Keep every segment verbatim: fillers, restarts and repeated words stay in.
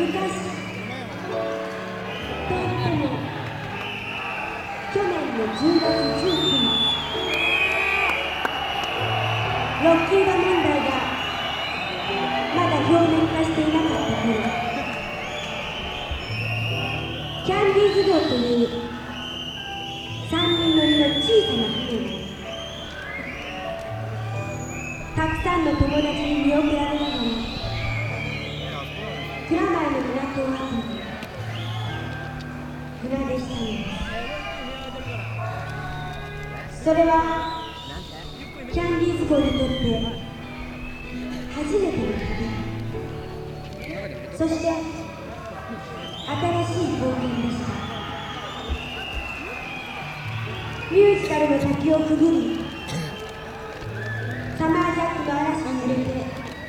去年のじゅうがつじゅうくにち、ロッキーバ問題がまだ表面化していなかった頃、キャンディーズ号というさんにん乗りの小さな船がたくさんの友達に見送られながら蔵前の港を後に船出したのです。それはキャンディーズ号にとって初めての旅、そして新しい冒険でした。ミュージカルの滝をくぐり、サマージャックの嵐に揺れて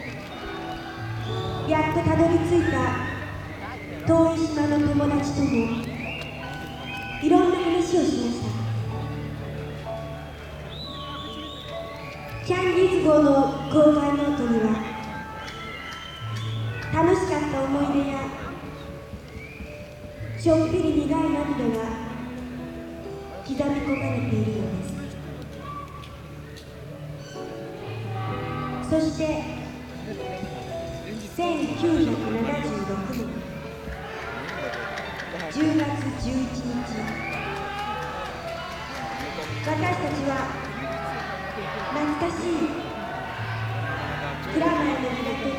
やっとたどり着いた遠い島の友達ともいろんな話をしました。キャンディーズ号の公開ノートには楽しかった思い出やちょっぴり苦い涙が刻み込まれているのです。そしてせんきゅうひゃくななじゅうろくねんじゅうがつじゅういちにち、私たちは懐かしい蔵前の港に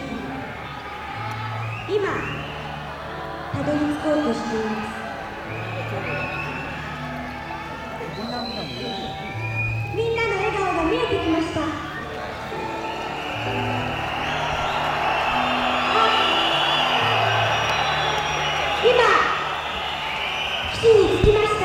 今たどり着こうとしています。みんなの笑顔が見えてきました。今基地に着きました。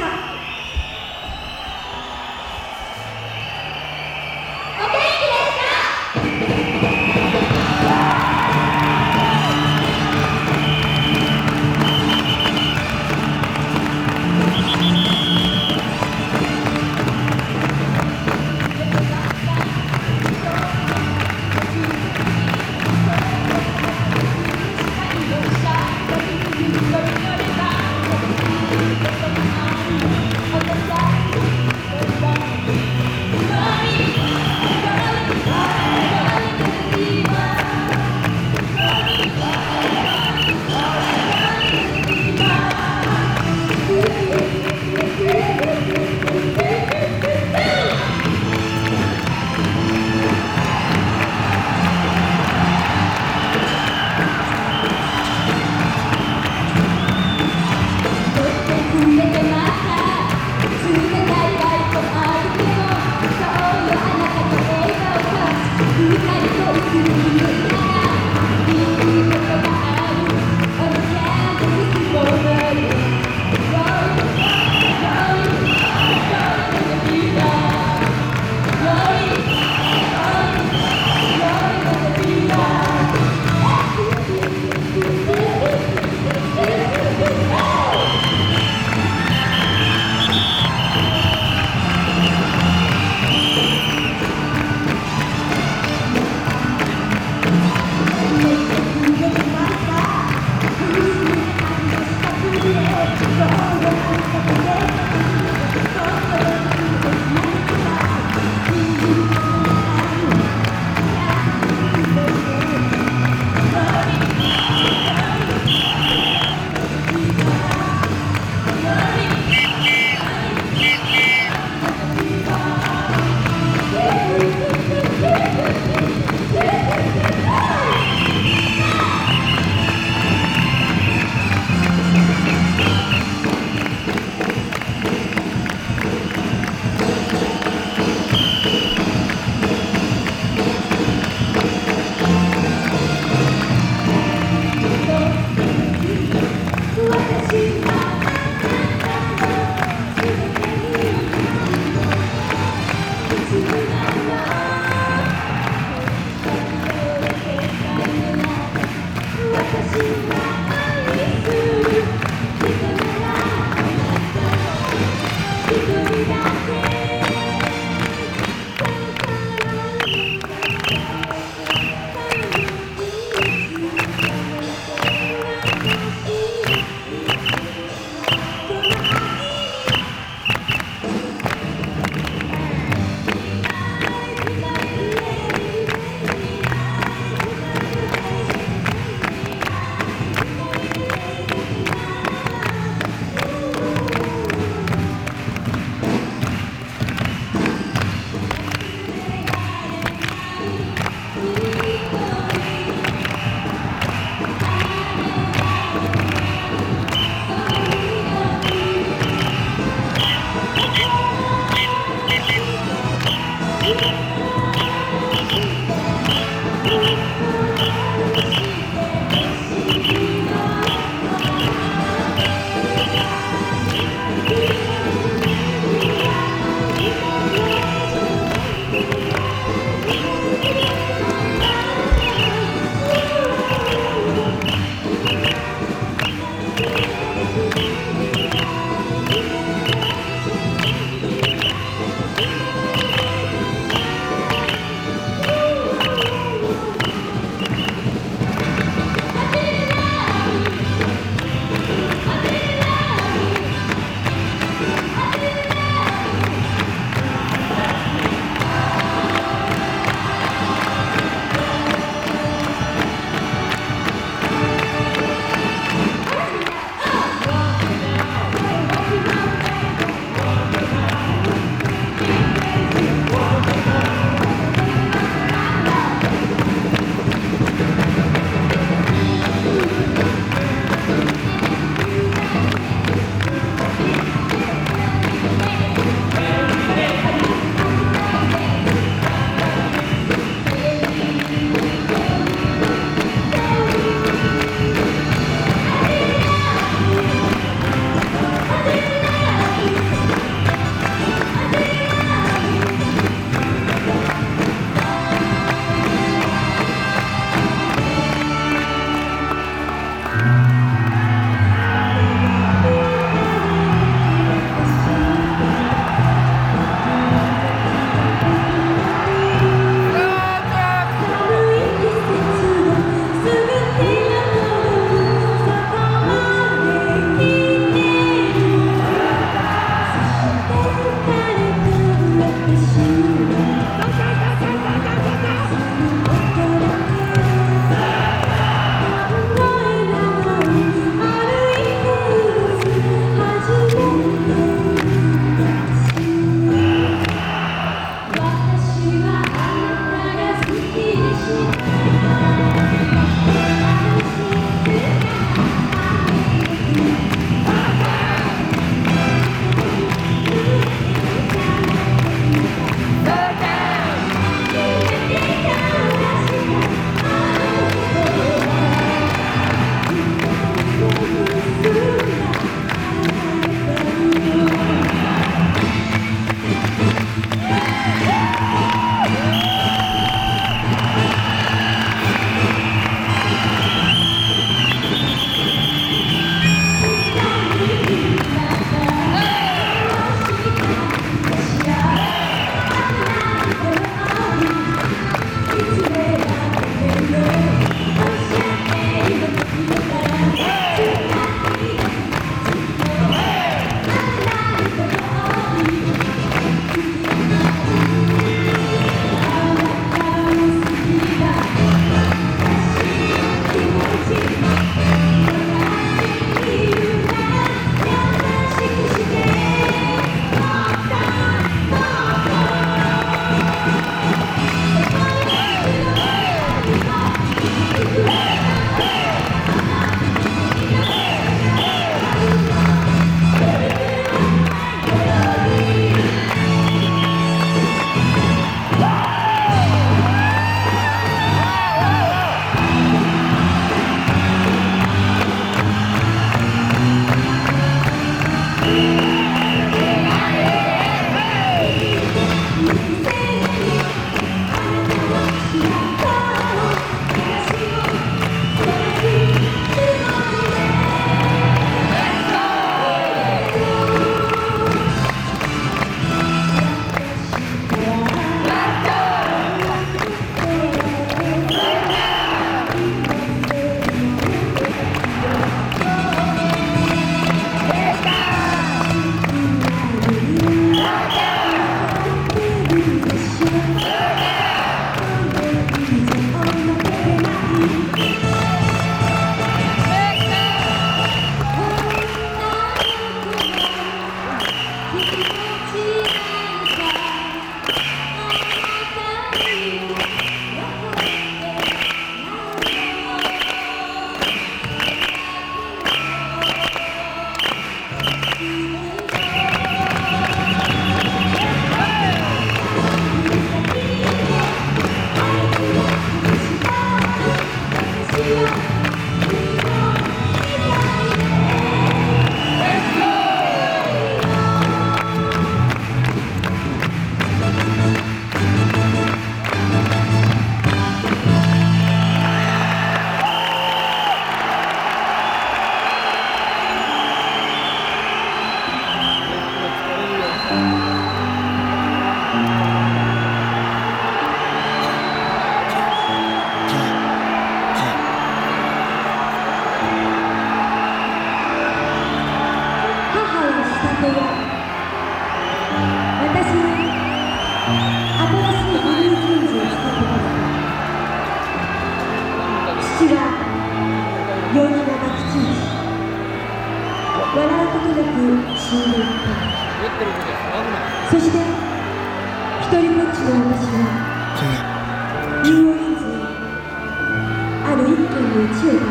そして一人ぼっちの私はニューオーリンズにある一軒の家を訪ね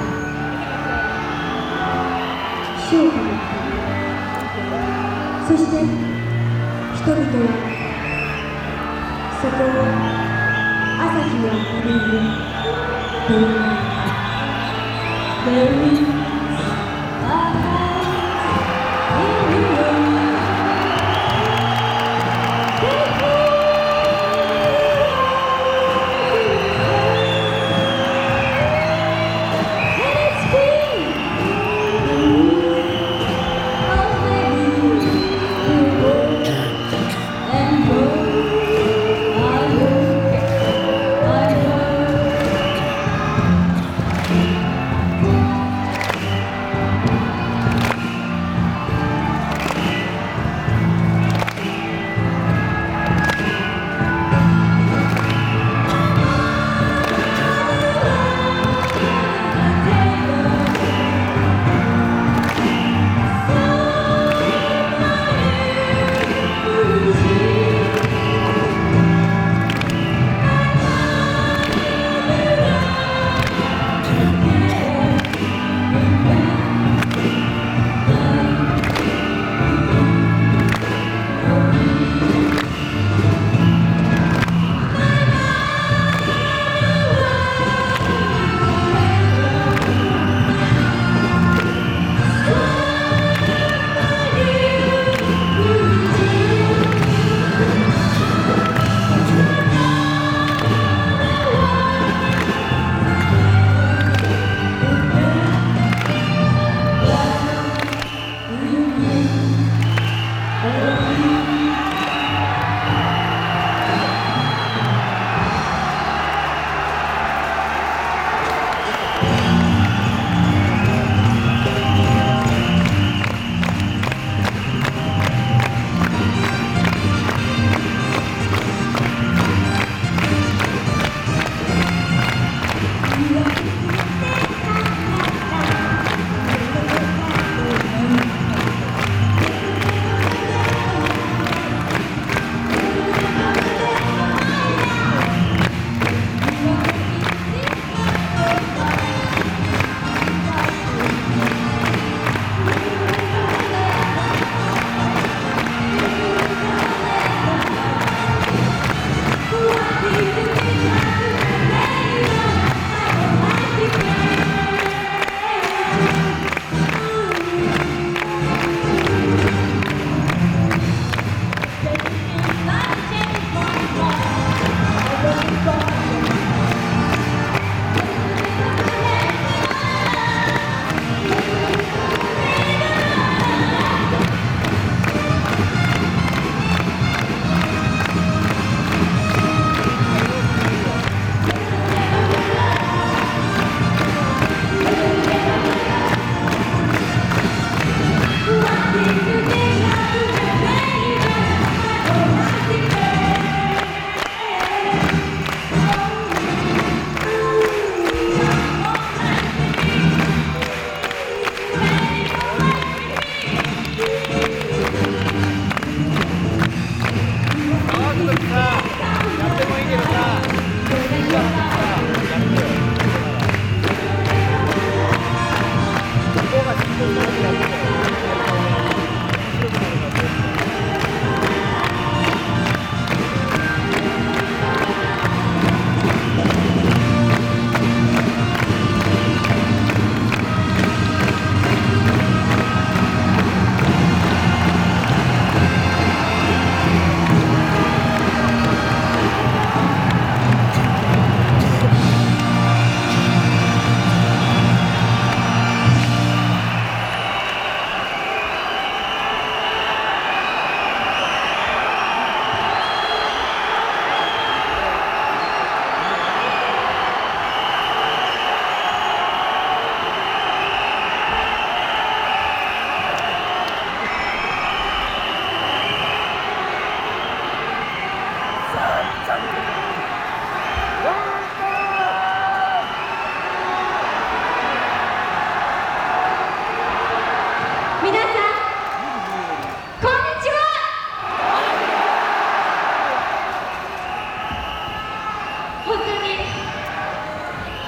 た。死を放った。そして人々はそこを朝日の明るいと呼んだ。There is a light in you.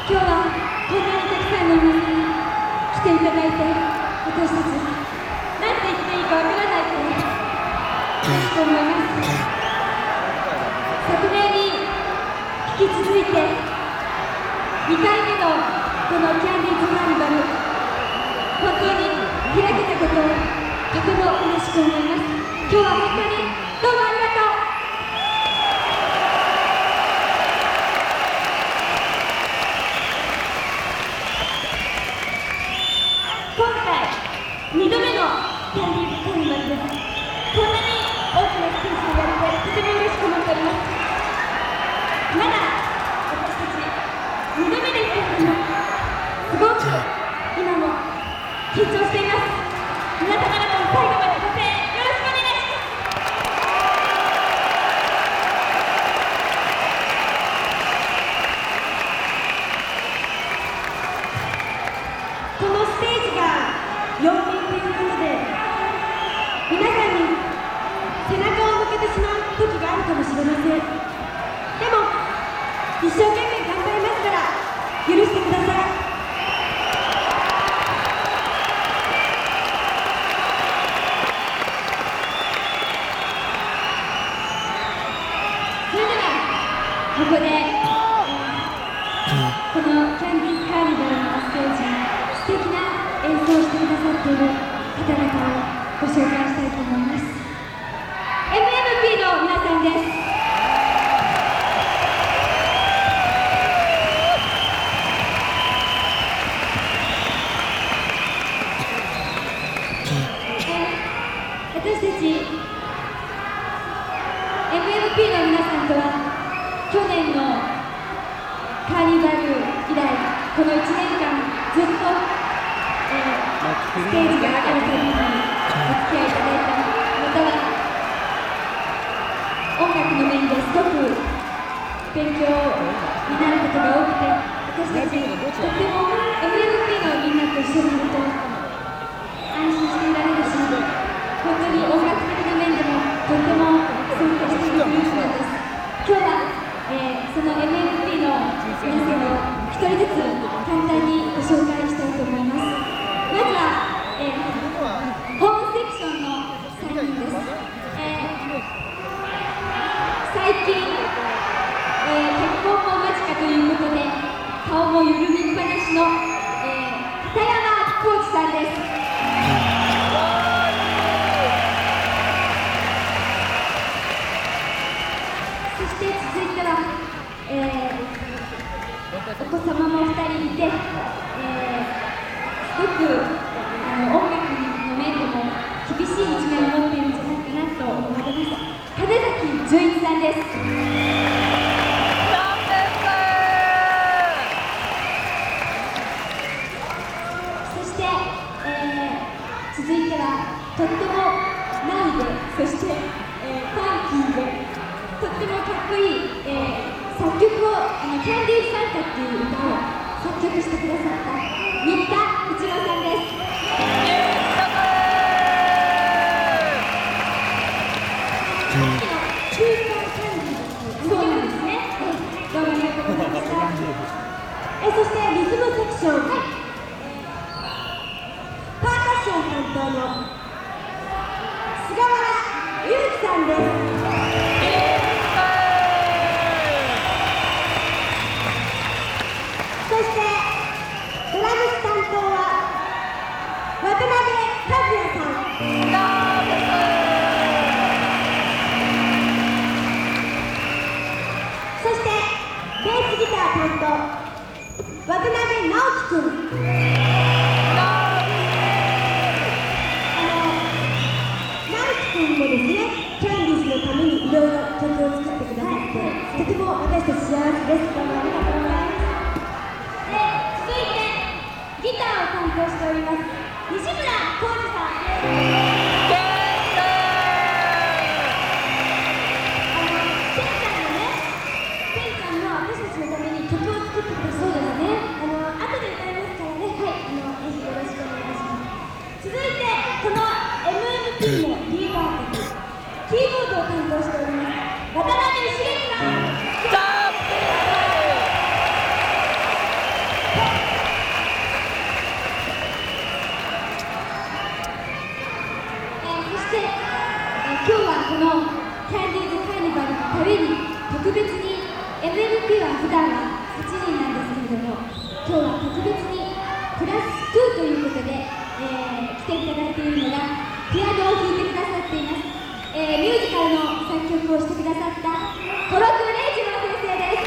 今日はこんなにたくさんの皆さんに来ていただいて、私たち何て言っていいかわからないと嬉しく思います。昨年に引き続いてにかいめのこのキャンディーズカーニバル、本当に開けたことをとても嬉しく思います。今日は本当にどうもありがとう。にどめのキャンディーズカーニバルです。こんなに大きなステージでやれてとても嬉しく思っております。まだ私たちにどめですけれども、すごく今も緊張しています。皆様方も最後までご声援よろしくお願いします。このステージがよんねんということで、皆さんに背中を向けてしまう時があるかもしれません。でも一生懸命頑張りますから許してください。それではここで、えー、このキャンディーズカーニバルのステージ、素敵な演奏してくださっている方々をご紹介したいと思います。 エムエムピー の皆さんです。私たち エムエムピー の皆さんとは去年のカーニバル以来、このいちねんかんずっとえー、ステージが上がるたびにお付き合いいただいた、または音楽の面ですごく勉強になることが多くて、私たちとっても エムエムピー のみんなと一緒にいると安心していられるし、本当に音楽的な面でもとっても尊敬しているグループなんです。今日は、えー、その エムエムピー の皆さんを一人ずつ簡単にご紹介したいと思います。まずは、えー、ホーンセクションのさんにんです。えー、最近、えー、結婚も間近ということで顔も緩みっぱなしの、えー、片山浩二さんです。そして続いては、えー、お子様もふたりいて、えーすごくあの音楽の面でも厳しい一面を持っているんじゃないかなと思われます。金崎純一さんです。そして、えー、続いてはとってもナイで、そして、えー、ファンキーでとってもかっこいい、えー、作曲をあのキャンディーズサンタっていう歌を作曲してくださった新田一郎さんです。さっきの中間キャンディー、そうなんですね。どうもありがとうございました。えそしてリズムセクション、はい、パーカッション担当の菅原祐樹さんです。そしてドラムス担当は渡辺和也さん。そしてベースギター担当渡辺直樹くん。あの直樹くんもですね、キャンディーズのためにいろいろ曲を作ってくださって、とても私たち幸せです。どうもありがとうございます。続いてギターを担当しております西村浩二さん。あのてんちゃんのね、てんちゃんの私たちのために曲を作ってくれたそうですね。あの後で歌いますからね、はい、あのぜひよろしくお願いします。続いてこの エムエムピー のリーダー曲、キーボードを担当しております渡辺茂樹さん。 ンははちにんなんですけれども、今日は特別にプラスにということで、えー、来ていただいているのがピアノを弾いてくださっています、えー、ミュージカルの作曲をしてくださったコロクレイジ郎先生です。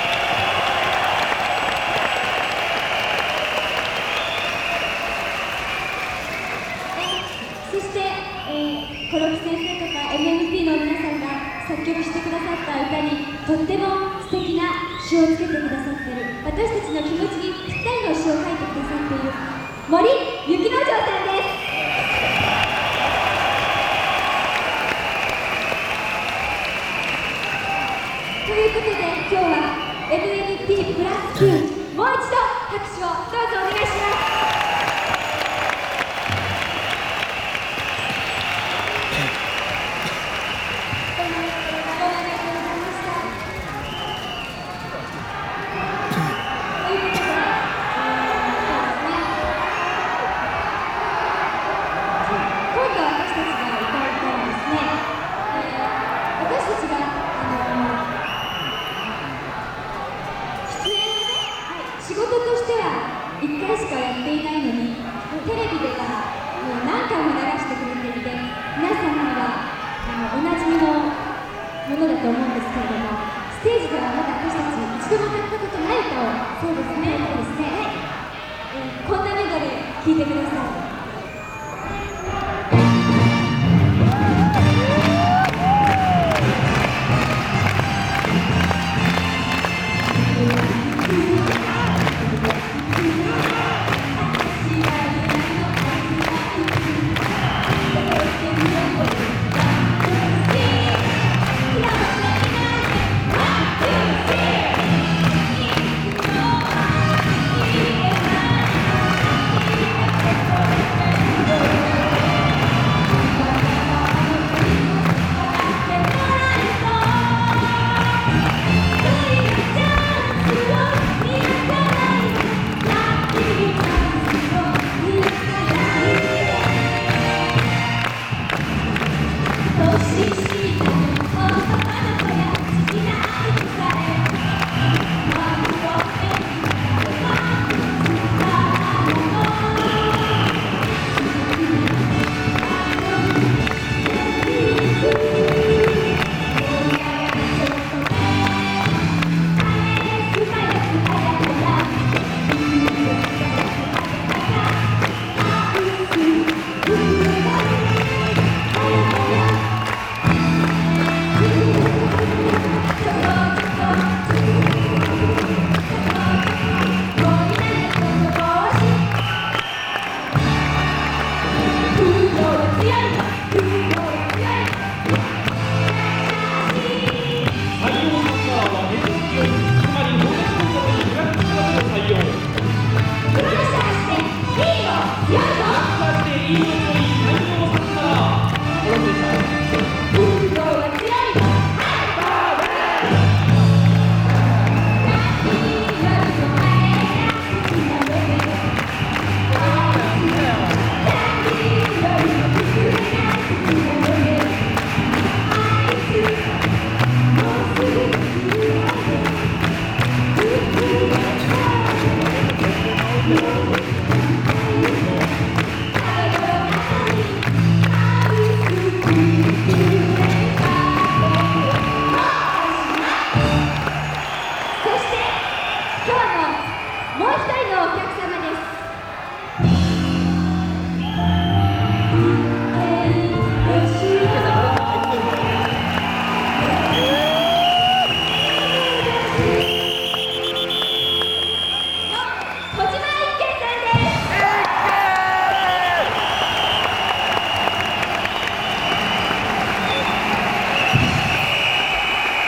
そして、えー、コロク先生とか エムエムピー の皆さんが作曲してくださった歌にとっても素敵な詩をつけてくださっている、私たちの気持ちにぴったりの詩を書いてくださっている森雪之丞さんです。ということで今日は エムエムピー プラスきゅう、もう一度拍手をどうぞお願いします。仕事としてはいっかいしかやっていないのに、テレビではもう何回も流してくれていて、皆さんにはあのおなじみのものだと思うんですけれども、ステージではまだ私たち一度も歌ったことない歌を、そうですね、歌ですね、はい、えー、こんなメドレー聴いてください。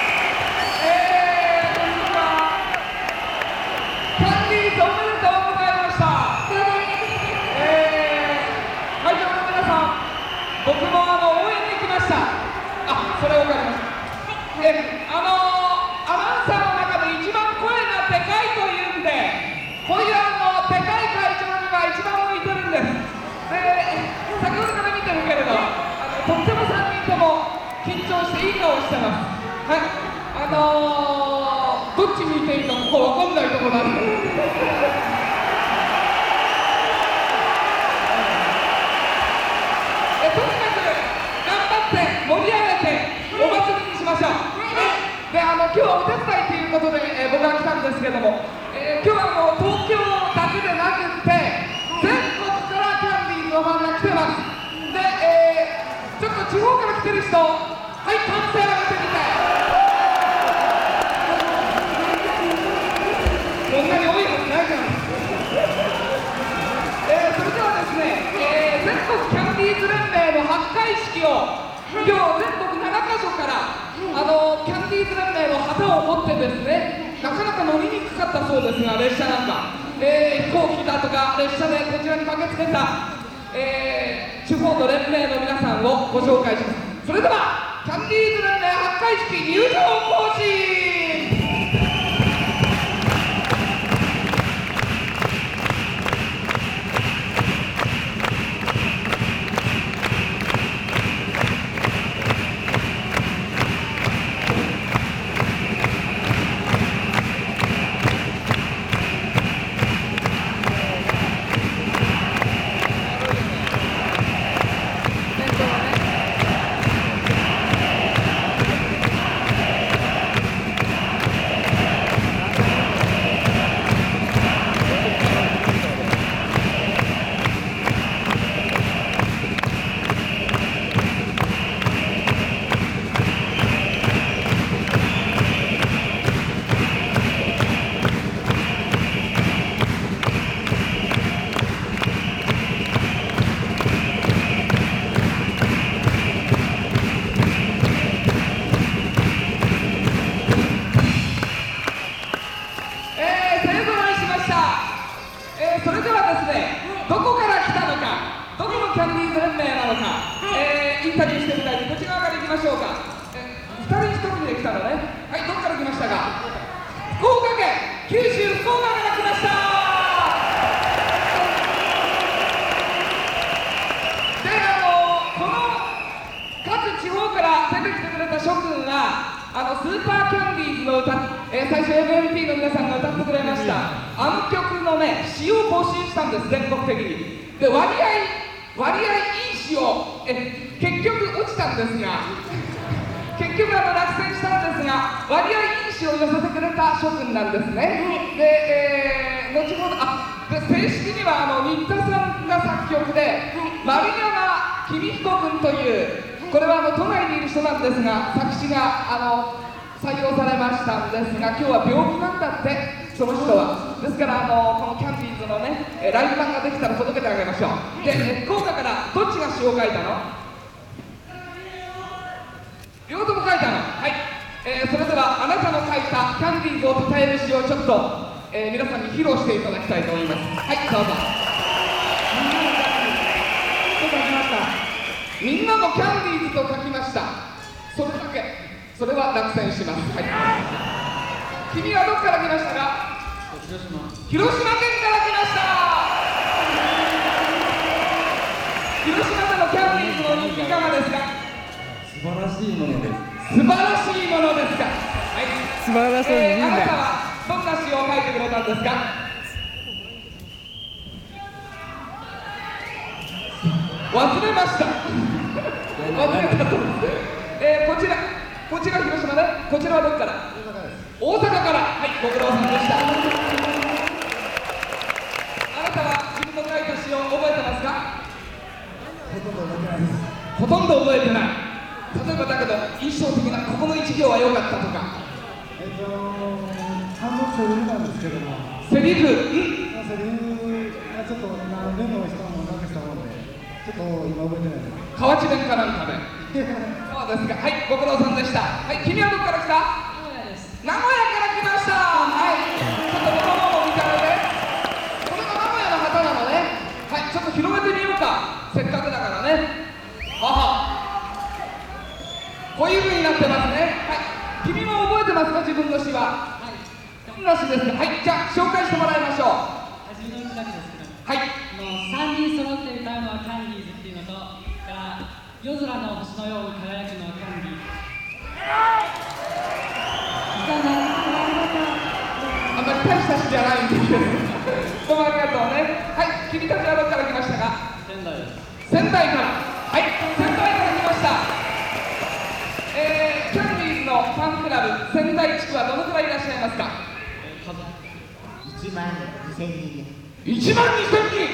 おめでとうございます。 んですけども、えー、今日はもう東京だけでなくて全国からキャンディーズのファンが来てます。で、えー、ちょっと地方から来てる人、はい歓声を上げてみて。こんなに多いはずないじゃないですか。えー、それではですね、えー、全国キャンディーズ連盟の発会式を今日全国ななかしょから、あのキャンディーズ連盟の旗を持ってですね、なかなか乗りにくかったそうですが、列車なんか、えー、飛行機だとか列車でこちらに駆けつけた、えー、地方の連盟の皆さんをご紹介します。それではキャンディーズ連盟発会式入場行進。インタビューしてみたいんで、こっち側から行きましょうか。えふたりひと組で来たのね。はい、どっから来ましたか。福岡県、九州福岡から来ました。で、あのこの各地方から出てきてくれた諸君があのスーパーキャンディーズの歌、えー、最初 エムエムピー の皆さんが歌ってくれましたあの曲のね詩を募集したんです、全国的に。で、割合割合いい詩をえ結局落ちたんですが結局あの落選したんですが、割合いい詩を寄せてくれた諸君なんですね。で、えー、後ほどあで正式にはあの新田さんが作曲で、丸山公彦君というこれはあの都内にいる人なんですが、作詞があの採用されましたんですが、今日は病気なんだって、その人は。ですからあのこのキャンディーズのねライブ版ができたら届けてあげましょう。で、福岡からどっちが詩を書いたの？両方とも書いたの。はい、えー、それではあなたの書いたキャンディーズをたたえる詩をちょっと、えー、皆さんに披露していただきたいと思います。はい、どうぞ。みんなのキャンディーズと書きました。それだけ。それは落選します。はい、君はどこから来ましたか？広島。広島県から来ました。広島でのキャンディーズの人気いかがですか？ 素晴らしいものです。 素晴らしいものですか？はい。 素晴らしい、 えー、 いいね。 あなたはどんな詩を書いてくれたんですか？忘れました。忘れたと。えー、こちら、こちら広島で、こちらはどこから？大阪から。はい、ご苦労さんでした。あなたは自分の書いた詩を覚えてますか？ ほとんど覚えてないです。 ほとんど覚えてない。例えばだけど、印象的なここの一行は良かったとか。 えっと、単独セリフなんですけども。 セリフ、 ん？セリフがちょっと今メモしたものなくしたもので、ちょっと今覚えてないです。 河内弁かなんかで。そうですか。はい、ご苦労さんでした。はい、君はどこから来た？名古屋から来ました。はい、ちょっとこのまま見たので、これが名古屋の旗なのね。はい、ちょっと広めてみようか。せっかくだからね。はは。こういう風になってますね。はい、君も覚えてますか、自分の詩は。はい。どんな詩ですか。はい、じゃあ紹介してもらいましょう。 初めのうちだけですけど、 はい。 あのさんにん揃って歌うのはキャンディーズっていうのと、から夜空の星のように輝くのはキャンディーズ。 あんまり大した詩じゃないんですけどどうもありがとうね。はい、君たちはどこから来ましたか？ 仙台です。 仙台から。はい、仙台から来ました。えー、キャンディーズのファンクラブ仙台地区はどのくらいいらっしゃいますか？ 数いちまんにせんにん。 いちまんにせんにん。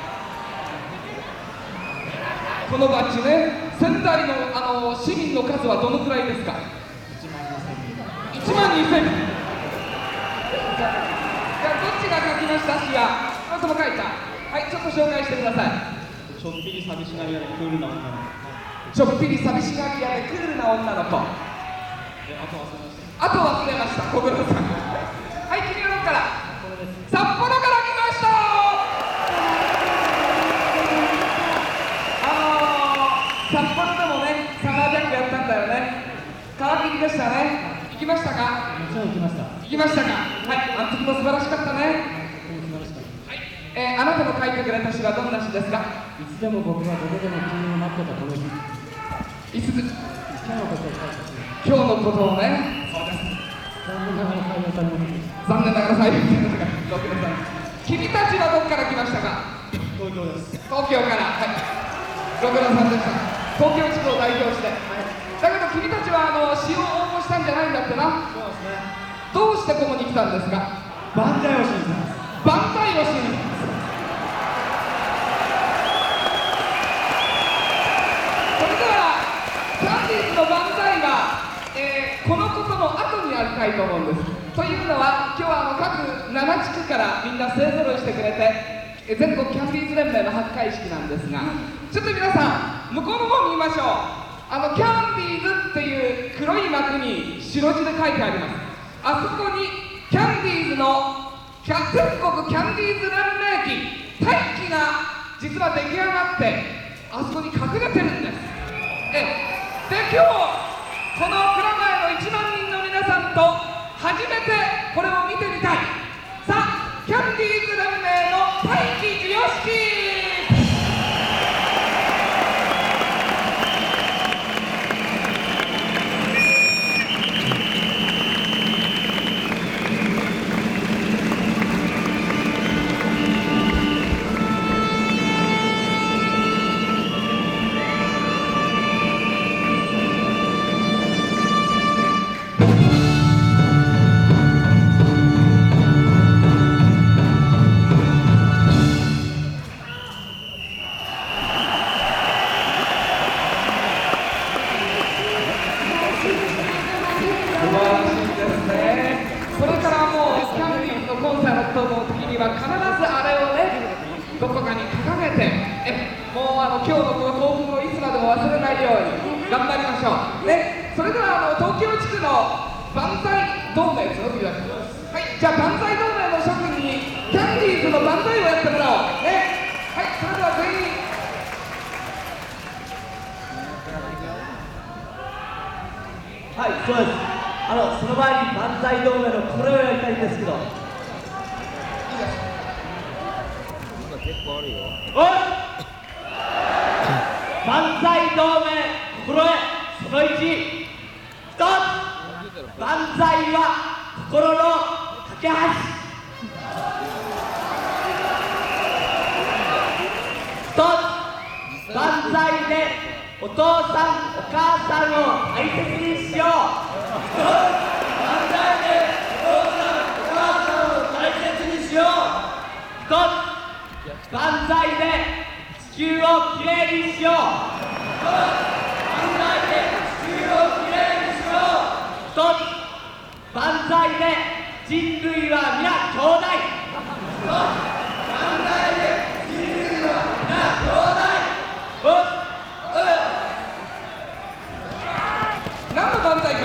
このバッジね、仙台のあの市民の数はどのくらいですか？ いちまんにせんにん。 いちまんにせんにん。じゃあどっちが書きましたしや、あそも書いた。はい、ちょっと紹介してください。 ちょっぴり寂しがり屋でクールな女の子。 ちょっぴり寂しがり屋でクールな女の子。 で、あと忘れました。 あと忘れました、小黒さん。はい、君はどこから？札幌から来ました。あのー、札幌でもね、サマージャンプやったんだよね。川切でしたね。行きましたか？ もちろん行きました。 行きましたか？はい、あの時も素晴らしかったね。 素晴らしかった。 はい、えー、あなたの書いてくれた詩はどんな詩ですか？ いつでも僕がどこでも君を待ってたこの日。 いつ、 今日のことを書いた日。 今日のことをね。 残念ながら採用されませんでした。 残念ながら採用されませんでした。ご苦労さん。君たちはどこから来ましたか？ 東京です。 東京から。はい。ご苦労さんでした。東京地区を代表して。だけど君たちはあの詩を応募したんじゃないんだってな。 そうですね。 どうしてここに来たんですか？ 万歳をしに来ます。 万歳をしに。それではキャンディーズの万歳は、えー、このことの後にありたいと思うんです。というのは今日はあの各なな地区からみんな勢ぞろいしてくれて、えー、全国キャンディーズ連盟の発会式なんですが、ちょっと皆さん向こうの方見ましょう。あのキャンディーズっていう黒い幕に白字で書いてあります。あそこにキャンディーズの全国キャンディーズ連盟旗大旗が実は出来上がってあそこに隠れてるんです。えで今日この蔵前のいちまんにんの皆さんと初めてこれを見てみたい。さあキャンディーズ連盟の大旗授与式。どこかに掲げて、えもうあの今日のこの興奮をいつまでも忘れないように頑張りましょうね。それではあの東京地区の万歳同盟ですよ。はい、じゃあ万歳同盟の諸君にキャンディーズの万歳をやってもらおうね。はい、それでは全員はい、そうです。あのその前に万歳同盟のこれをやりたいんですけど。おい！万歳同盟心得そのいち、ひとつ万歳は心の架け橋。ひとつ万歳でお父さんお母さんを大切にしよう。万歳でお父さんお母さんを大切にしよう。ひとつ万歳で地球をきれいにしよう。万歳で地球をきれいにしよう。ひとつ万歳で人類は皆兄弟。万歳で人類は皆兄弟。 何の万歳かな。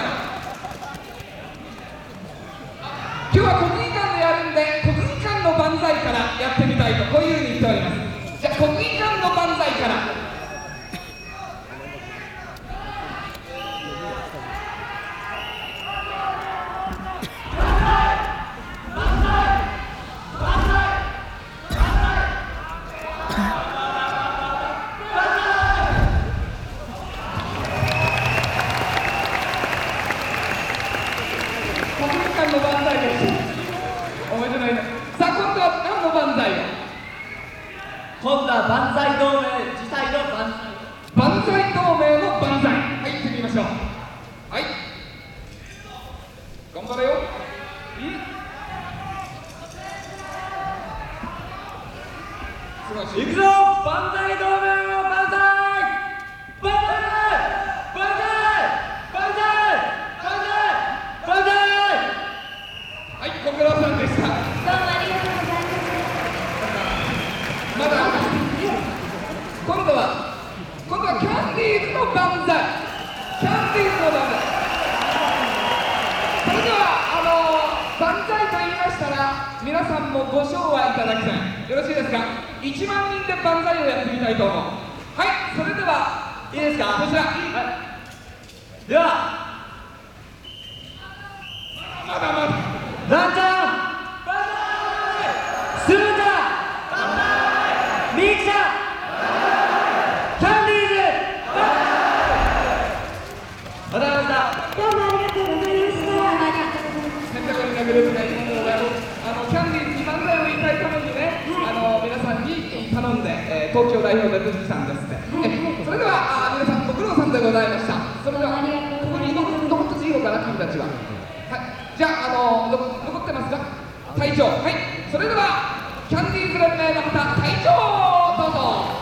今日は国技館でやるんで国技館の万歳からやってみたいとこういうふうに言っております。じゃあ国技館の万歳から。 今度は万歳同盟自体の万歳。 万歳同盟の万歳。はい、行ってみましょう。はい、頑張れよ。 忙しい。 行くぞ万歳同盟は万歳万歳万歳万歳万歳万歳。 はい、ご苦労さんでした。 どうもありがとうございます。 まだ今度は今度はキャンディーズの万歳。キャンディーズの万歳。それではあの万歳と言いましたら皆さんもご唱和いただきたい。よろしいですか。いちまんにんで万歳をやってみたいと思う。はい、それではいいですか。 こちら、 はい、ではまだまだランちゃん万歳、スーちゃん万歳、ミキちゃんキャンディーズ万歳。またまたどうもありがとうございました。どうもありがとうございました。 せっかくみんなグループがいるのであのキャンディーズに万歳を言いたいためにね、あの皆さんに頼んで、えー、東京代表で出てきたんですね。えそれではあ皆さんご苦労さんでございました。それではどうもありがとうここございますに残っていいのかな君たちは。はい、じゃああの残残ってますか隊長。はい、それではキャンディーズ連盟の方隊長どうぞ。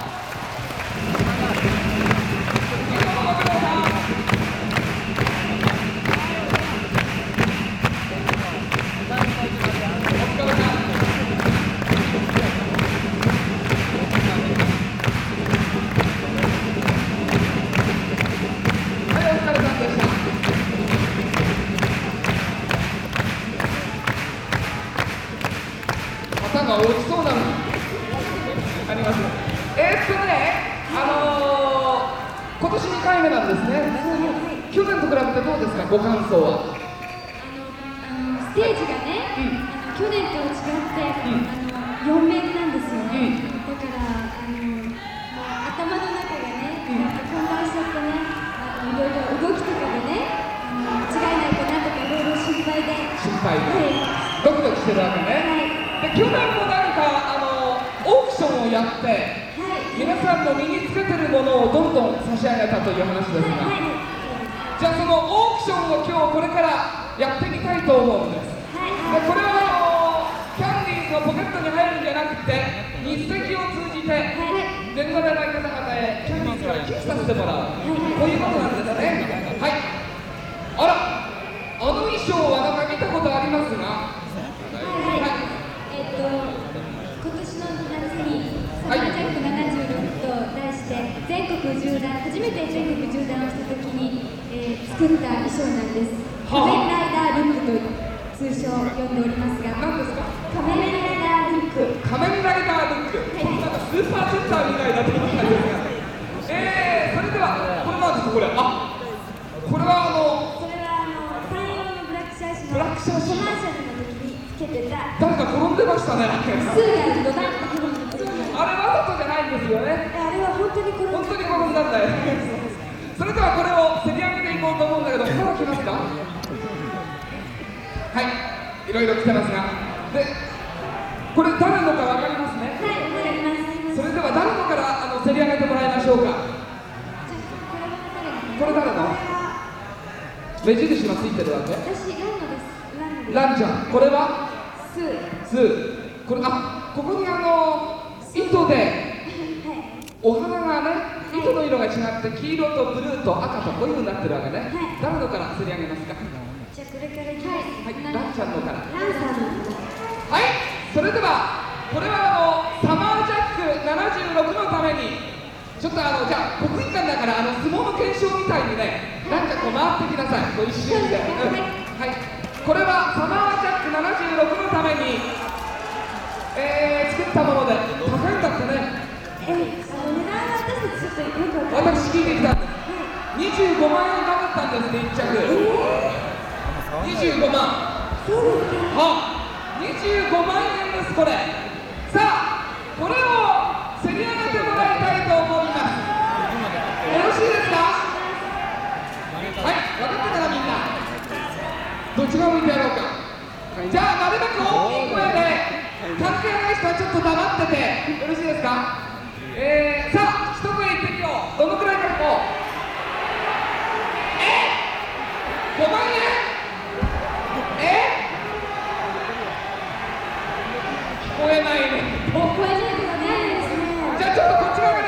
どうもご苦労さん。肩が落ちそうなのあります。えー、っとね、あのー、今年にかいめなんですね。去年と比べてどうですか、ご感想は。 あのステージがね、あの去年と違って、あのよん面なんですよね。だからあのもう頭の中がね、混乱しちゃってね、あのいろいろ動きとかでね、あの間違いないかなとかいろいろ心配で。 心配で、 はい。 ドキドキしてるわけね。 はいで去年も何かあのオークションをやって、 はい。 皆さんの身につけてるものをどんどん差し上げたという話ですが、 はい。 じゃあそのオークションを今日これからやってみたいと思うんです。 はい。 でこれはあのキャンディーズのポケットに入るんじゃなくて日赤を通じて電話でない方々へキャンディーズから寄付させてもらう、こういうことなんですね。はい。あら、あの衣装はなんか見たことありますが、 はい。えっと、今年の夏にサマージャックななじゅうろくと題して全国縦断、初めて全国縦断をしたときに、えー、作った衣装なんです。仮面ライダールックと通称呼んでおりますが、 何ですか。 仮面ライダールック。 仮面ライダールック、 はいなんかスーパーセッターみたいだと思ったんですが、えー、それではこれなんですか、これ。あ、これはあのそれはあのサンヨーのブラックシャーシのブラックシャーシコマーシャルの時につけてた誰か転んでましたね。 スーがドダンとくるんです。 あれわざとじゃないんですよね。 あれは本当に転んだ。 本当に転んだんだよ。それではこれを競り上げていこうと思うんだけど、まだ来ますか。はい、いろいろ来てますが、でこれ誰のかわかりますね。 はい、わかります。 それでは誰のからあの競り上げてもらいましょうか。これ誰の目印がついてるわけ。 私、ランナです。ランナです。 ランちゃん、これはスー。 スー。これ、あ、ここにあの糸ではい。 お花がね、糸の色が違って黄色とブルーと赤とこういう風になってるわけね。 はい誰のから競り上げますか。 じゃあこれからいきます。 はい、ランちゃんのから。 ランさんの。 はい、それではこれはあのサマージャックななじゅうろくのためにちょっとあのじゃあ国技館だからあの相撲の検証みたいにね、なんかこう回ってきなさい。こう一瞬で。うん、はい。これはサマージャックななじゅうろくのために、えー、作ったもので高いんだってね。 え、あの値段は私たちちょっとよくわかんない。 私聞いてきたんです。にじゅうごまんえんかかったんですね、いっ着。にじゅうごまん。 そうですか。 はにじゅうごまんえんです、これ。さあ、これを競り上げてもらいたいと思います。よろしいですか。はい、分かったからみんな。どっち側向いてやろうか。じゃあ、なるべく大きい声で、関係ない人はちょっと黙ってて、よろしいですか。えー、さあ、一声言ってみよう。どのくらいかこう。えごまんえんえ聞こえないね。 聞こえないけどね。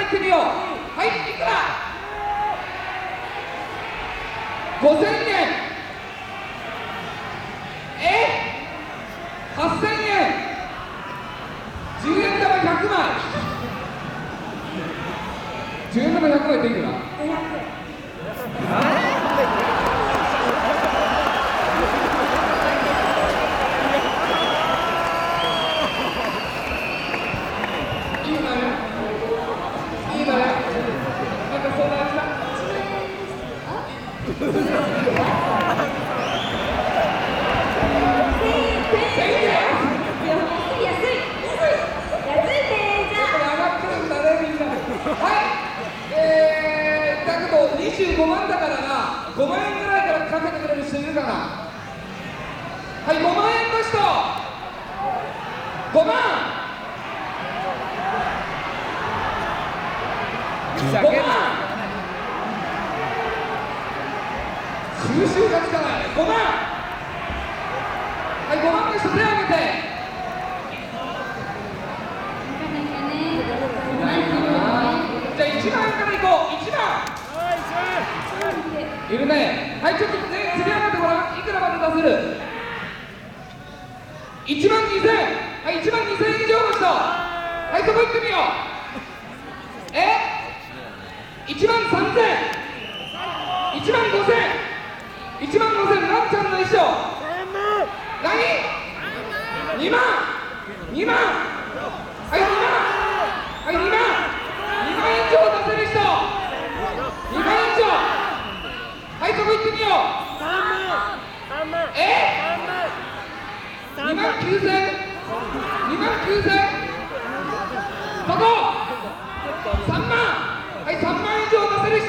行ってみよう。はい、いくらごせんえん。えはっせんえん。じゅうえん玉ひゃくまい。じゅうえん玉ひゃくまいっていくら？ ごひゃくえん。 いいのよ。いいのよ。なんか相談した。せんえん。 安い安い安いねじゃ上がってるんだね、みんな。はい、えー、だけどにじゅうごまんだからな、ごまんえんぐらいからかけてくれる人いるかな。はい、ごまんえんの人、ごまん、ごまん、収集がつかない、ごまん、はい、ごまんの人手を挙げて。じゃあいちまんえんからいこう。いちまんいるね。はい、ちょっとね、釣り上がってごらん。いくらまで出せる？いちまんにせん。はい、いちまんにせんえん以上の人。はい、そこ行ってみよう。えいちまんさんぜん。いちまんごせん。いちまんごせん。なっちゃんの衣装何？にまん。にまん。はい、にまん。はい、にまん。にまん以上出せる人。にまん以上。はい、そこ行ってみよう。えにまんきゅうせん。にまんきゅうせん。そこさんまん。はい、さんまん以上出せる人。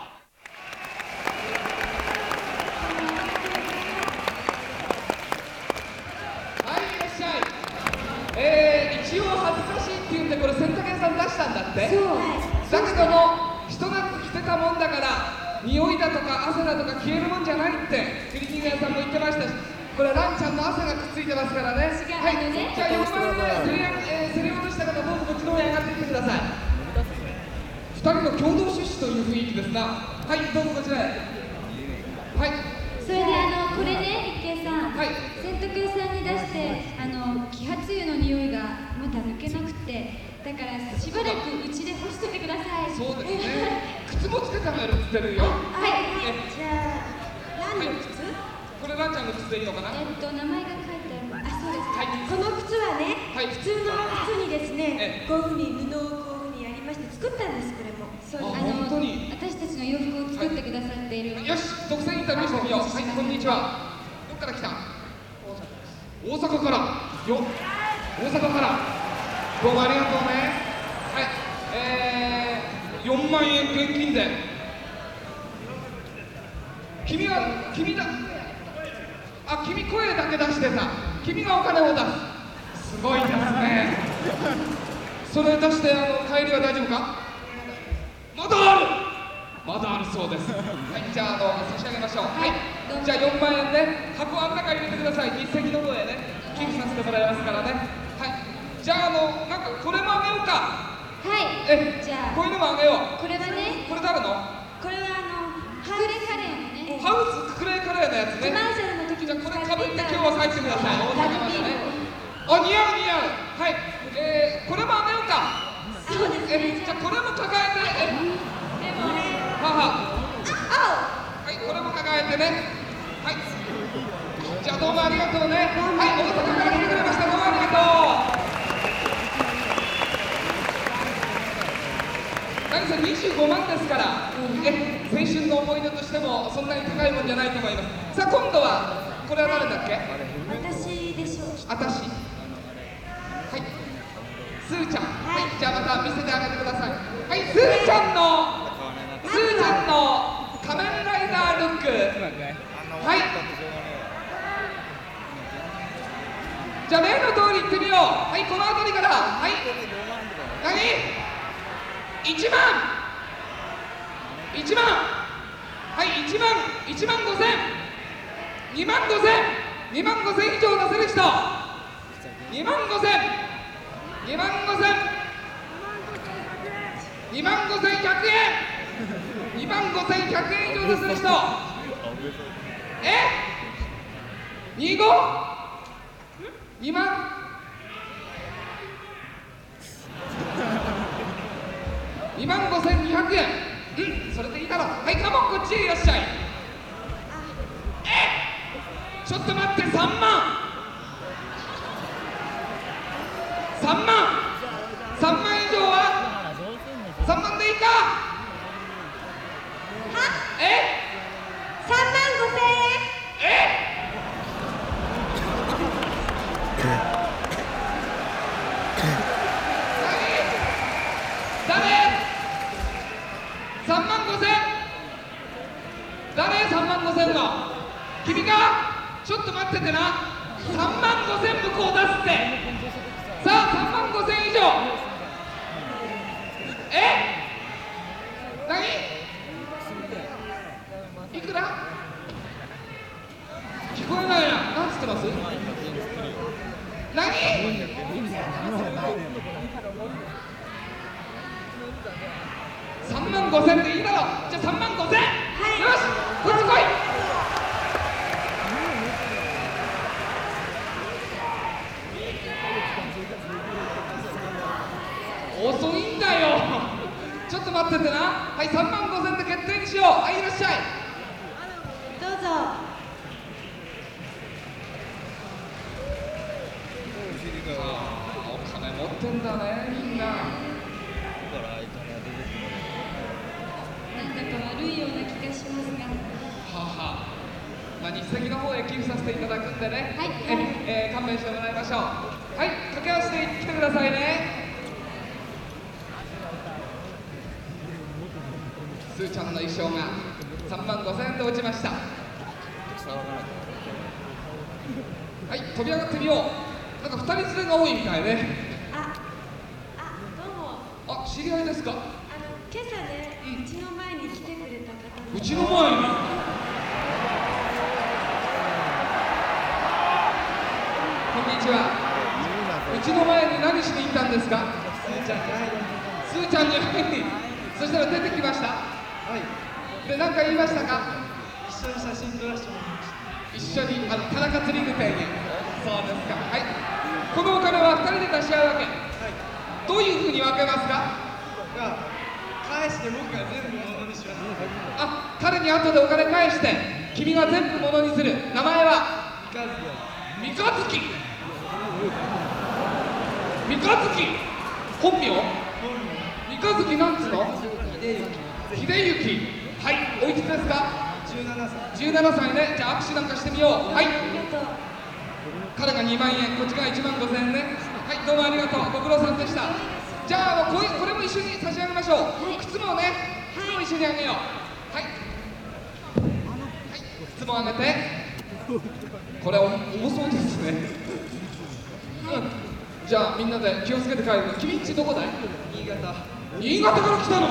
はい、いらっしゃい。えー、一応恥ずかしいっていうんでこれ洗濯屋さん出したんだって。 そうだけどもひと夏着てたもんだから匂いだとか汗だとか消えるもんじゃないってクリーニング屋さんも言ってましたし、これランちゃんの汗がくっついてますからね。はい、じゃあよんまんえん競り、えー、競り落とした方どうぞこっちの方に上がってきてください。ふたりの共同出資という雰囲気ですな。はい、どうぞこちらへ。はい、 それであのこれね一慶さん、 はい、 洗濯屋さんに出してあの揮発油の匂いがまだ抜けなくて、だからしばらくうちで干しといてください。 そうですね。靴もつけてあげるって言ってるよ。 はい、じゃあ何の靴？ これランちゃんの靴でいいのかな。 えっと名前が書いてある。あ、そうですか。 はい、 この靴はね、 はい、 普通の靴にですええね、こういうふうに布をこういうふうにやりまして作ったんです。これも。そうああの本当に私たちの洋服を作ってくださっている。 よし、独占インタビューしてみよう。はい、こんにちは。どっから来た？大阪から。よ、大阪から。どうもありがとうね。はい、えー、よんまんえん現金で。君は、君だ。あ、君声だけ出してた。君がお金を出す。すごいですね。それ出して、あの、帰りは大丈夫か？まだある。まだあるそうです。はい、じゃあ、あの、差し上げましょう。はい、じゃあ、よんまんえんね、箱あん中入れてください。日赤の方へね、寄付させてもらいますからね。はい、じゃあ、あの、なんか、これもあげようか。 はい。 え、 じゃあこういうのもあげよう。 これはね、 これ誰の？ これはあのハウレカレーのね。 ハウスクレーカレーのやつね。 コマーシャルの時にじゃあ、これ使っていたかぶって、今日は帰ってください。大阪までね。あ、似合う、似合う。はい、えー、これもあげようか。 そうですね。 え、じゃあ、これも抱えて。え、 でもね、 母。 あ、 はい、これも抱えてね。はい。じゃあどうもありがとうね。はい、大阪から来てくれました。どうもありがとう。何せにじゅうごまんですから、え、青春の思い出としてもそんなに高いもんじゃないと思います。さあ今度はこれは誰だっけ？ 私でしょう。 あたし。はい。すーちゃん。はい。じゃあまた見せてあげてください。はい、すーちゃんのすーちゃんの仮面ライダールック。はい。じゃあ例の通り行ってみよう。はい、この辺りから。はい。何？いちまん。いちまん。はい、いちまん。いちまんごせん。にまんごせん。にまんごせん以上出せる人。にまんごせん。にまんごせん。 にまんごせんひゃくえんにまんごせんひゃくえん以上でする人え にじゅうご？ にまんにまんごせんにひゃくえんうんそれでいいだろうはいカモンこっちへいらっしゃいえちょっと待ってさんまんさんまんさんまん以上はさんまんでいいかえさんまんごせんえんえ誰さんまんごせん誰さんまんごせんの君がちょっと待っててなさんまんごせん向こう出すってさあさんまんごせん以上え何いくら聞こえないな何つってます何さんまんごせんでいいだろじゃあさんまんごせん、はい、よしこっち来い遅いんだよちょっと待っててなはいさんまんごせんで決定にしようはいいらっしゃいどうぞお金持ってんだねみんななんだか悪いような気がしますがはあはあまあ日赤の方へ寄付させていただくんでねはいえ、えー、勘弁してもらいましょうはい駆け足で来てくださいねスーちゃんの衣装がさんまんごせんえんで落ちましたはい飛び上がってみようなんかふたり連れが多いみたいねああどうもあ知り合いですかあの今朝ねうちの前に来てくれた方うちの前にこんにちはうちの前に何しに行ったんですかスーちゃんに会いにスーちゃんに会いにそしたら出てきましたはいで何か言いましたか一緒に写真撮らせてもらいました一緒にあの田中釣り具店にそうですかはいこのお金はふたりで出し合うわけどういうふうに分けますかが返して僕が全部物にしますあ彼に後でお金返して君が全部物にする名前は三日月三日月三日月本名三日月なんつうの秀幸はいおいくつですかじゅうななさいじゅうななさいねじゃあ握手なんかしてみようはいありがとう彼がにまんえんこっちがいちまんごせんえんねはいどうもありがとうご苦労さんでしたじゃあもうこれこれも一緒に差し上げましょう、 はい靴もね靴も一緒にあげようはい、はい、靴もあげてこれ重そうですねうんじゃあみんなで気をつけて帰るの君んちどこだい新潟新潟から来たの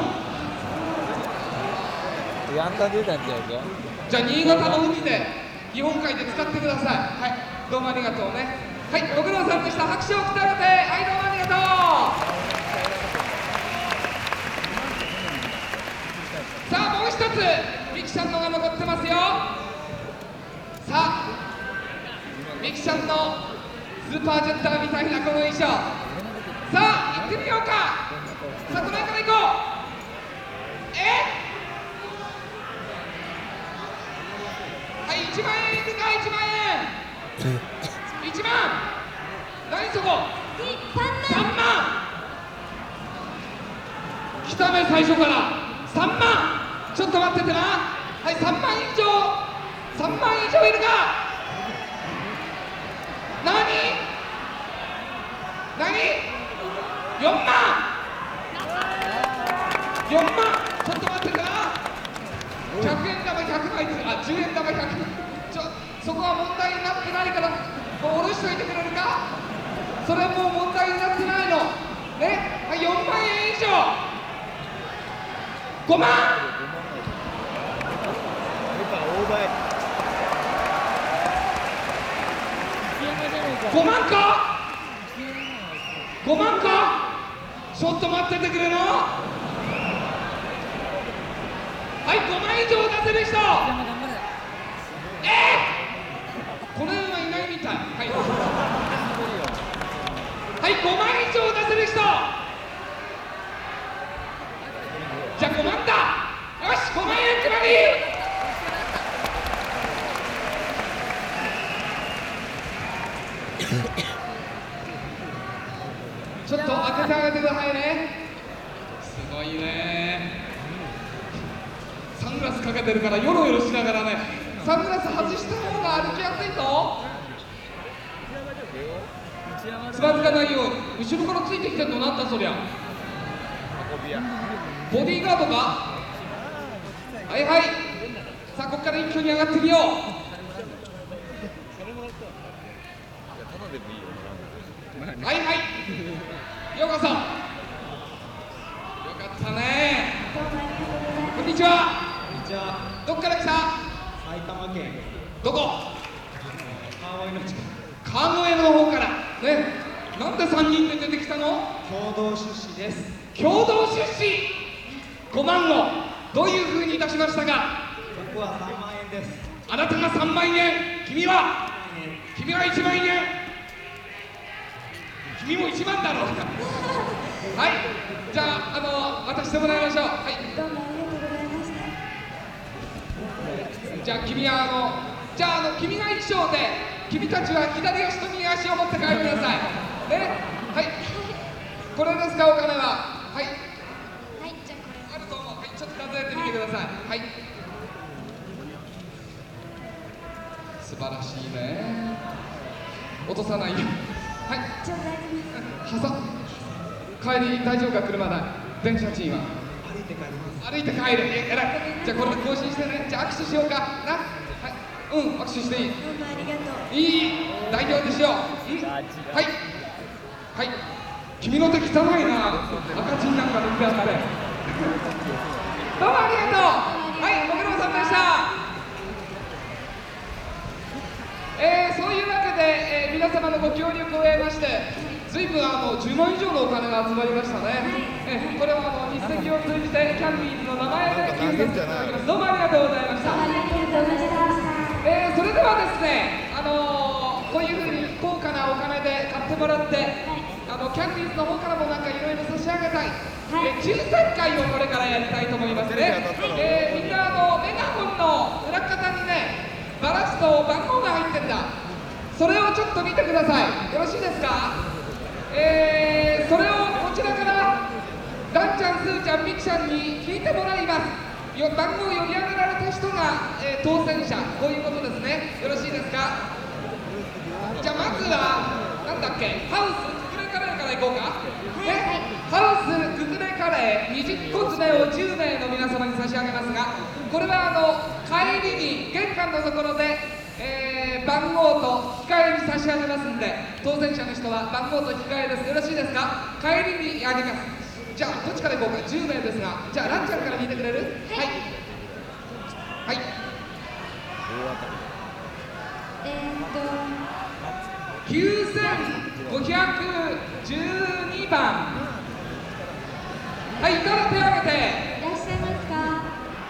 簡単出たんちゃうかじゃあ新潟の海で日本海で使ってくださいはいどうもありがとうねはいご苦労さんでした拍手を送ってあげてはいどうもありがとうさあもう一つミキちゃんのが残ってますよさあミキちゃんのスーパージェッターみたいなこの衣装さあ行ってみようかさあこの辺から行こうえはいいちまんえんいくかいちまんえんいちまん何そこさんまん来たね最初からさんまんちょっと待っててなはいさんまん以上さんまん以上いるか何何よんまんよんまんちょっと待っててなひゃくえん玉ひゃくまいあじゅうえん玉ひゃくちょそこは問題になってないからもう下ろしといてくれるかそれもう問題になってないのねはいよんまんえん以上ごまんごまんかごまんかちょっと待っててくれのはいごまん以上出せる人。えー、この辺はいないみたい。はいはいごまん以上出せる人。じゃあごまんだ。よしごまん円配り。ちょっと開けてあげてくださいね。すごいね。サングラスかけてるからヨロヨロしながらね、サングラス外した方が歩きやすいぞ。つまずかないように後ろからついてきてんのなんだそりゃ。ボディーガードか。はいはい、さあここから一挙に上がってみよう。はいはい、ようこそ。よかったね。こんにちは。 こんにちは。 どっから来た。 埼玉県どこ。 川越の近く。 川越の方からね。なんでさんにんで出てきたの。 共同出資です。 共同出資ごまんをどういうふうに出しましたか。 僕はさんまん円です。 あなたがさんまんえん、君は君はいちまんえん、君もいちまんだろう。はい、じゃあ、あの渡してもらいましょう。はい、 どうもありがとうございました。 じゃあ君はあのじゃあ、あの君が衣装で君たちは左足と右足を持って帰りなさいね。はい、これですか。お金は。はいはい、じゃあこれ。 あると思う。はい、ちょっと数えてみてください。はい、素晴らしいね。落とさないよ。はい、 ちょうだいはさ帰り大丈夫か。車代電車賃は。 歩いて帰ります。 歩いて帰る。えらい。じゃあこれで更新してね。じゃあ握手しようかな。はい、うん、握手していい。 どうもありがとう。 いい代表でしょう。うん、はいはい。君の手汚いな。赤チンなんか塗ってあったね。どうもありがとう。はい、ご苦労さんでした。えー、そういうわけで、えー、皆様のご協力を得まして、ずいぶんあのじゅうまん以上のお金が集まりましたね。えー、これはあの日赤を通じてキャンディーズの名前で寄付させていただきます。どうもありがとうございました。 ありがとうございました。 えー、それではですね、あのー、こういうふうに高価なお金で買ってもらって、あのキャンディーズの方からもなんかいろいろ差し上げたい、 はい、 えー、抽選会をこれからやりたいと思いますね。えー、みんなあのメガホンの裏方にね、バラすと番号が入ってんだ。それをちょっと見てください。よろしいですか。えー、それをこちらからランちゃん、スーちゃん、ミキちゃんに聞いてもらいます。よ番号を読み上げられた人が、えー、当選者、こういうことですね。よろしいですか。じゃあまずはなんだっけ、ハウスくくれカレーからいこうか、ね、ハウスくくれカレーにじゅっこ詰めをじゅうめいの皆様に差し上げますが、これはあの帰りに玄関のところで、えー、番号と引き換えに差し上げますんで、当選者の人は番号と引き換えです。よろしいですか。帰りにあげます。じゃあどっちからいこうか。じゅうめいですが、じゃあランちゃんから引いてくれる。はいはい、 えー、っときゅうせんごひゃくじゅうにばん。はい、いたら手を挙げて。 いらっしゃいますか。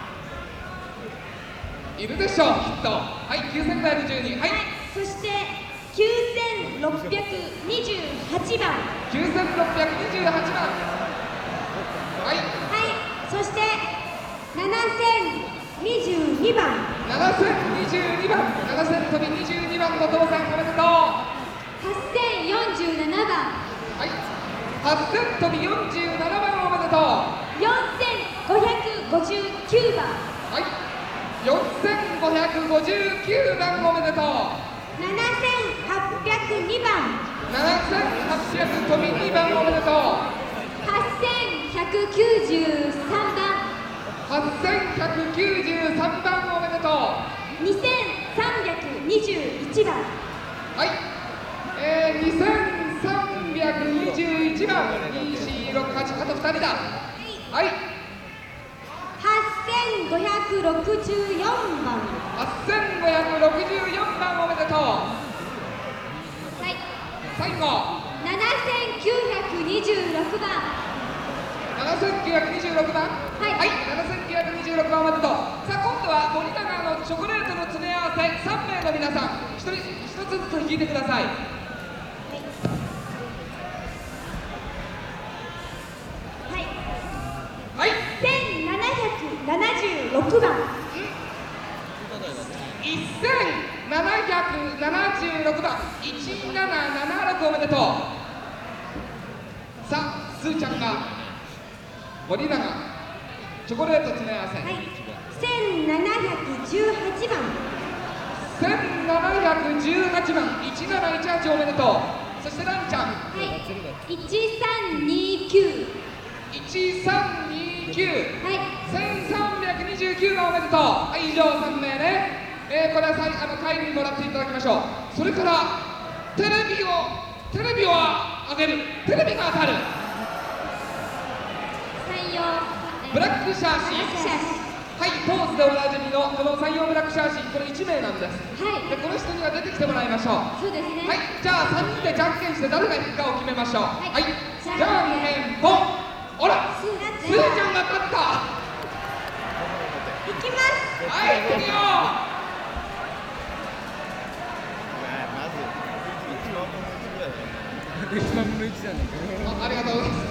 いるでしょう、きっと。はい、きゅうせんごひゃくじゅうに。はい、 そしてきゅうせんろっぴゃくにじゅうはちばん。 きゅうせんろっぴゃくにじゅうはちばん。はい、 はい、そしてななせんにじゅうにばん。 ななせんにじゅうにばん、ななせん飛びにじゅうにばんご当選おめでとう。ははっせんよんじゅうななばん。 い、はっせん飛びよんじゅうななばんおめでとう。 よんせんごひゃくごじゅうきゅうばん。 はい、よんせんごひゃくごじゅうきゅうばんおめでとう。 ななせんはっぴゃくにばん。 ななせんはっぴゃく飛びにばんおめでとう。 はっせんひゃくきゅうじゅうさんばん。 はっせんひゃくきゅうじゅうさんばんおめでとう。 にせんさんびゃくにじゅういちばん。 はい、えー、にせんさんびゃくにじゅういちばん、に、よん、ろく、はち、あとふたりだ。はい、 はっせんごひゃくろくじゅうよんばん。 はっせんごひゃくろくじゅうよんばんおめでとう。 はい、 最後、 ななせんきゅうひゃくにじゅうろくばん。 ななななせんきゅうひゃくにじゅうろくばん、 はいはい、ななせんきゅうひゃくにじゅうろくばんおめでとう。さあ今度は森永のチョコレートの詰め合わせさんめいの皆さん、ひとりひとつずつ引いてください。はい、 千七百七十六番。 せんななひゃくななじゅうろくばん、いちななななろくおめでとう。さあ、すーちゃんが森永チョコレート詰め合わせ、 はい。千七百十八番。 せんななひゃくじゅうはちばん、いちなないちはちおめでとう。そしてランちゃん、 はい。一三二九。 いちさんにきゅう、 はい。 せんさんびゃくにじゅうきゅうばんおめでとう。はい、以上さんめいね。えー、これはさいあの帰りにもらっていただきましょう。それからテレビをテレビをあげる、テレビが当たる採用。 ブラックシャーシー、 ブラックシャーシはい、ポーズでおなじみのこの採用ブラックシャーシー、これいちめいなんです。 はいでこの人には出てきてもらいましょう。 そうですね。 はい、じゃあさんにんでじゃんけんして誰が引くかを決めましょう。は、 はいいじゃんけんぽん。あら、 すーすーちゃんが勝った。 いきます。 はい、行ってみよう。あ、ありがとうございます。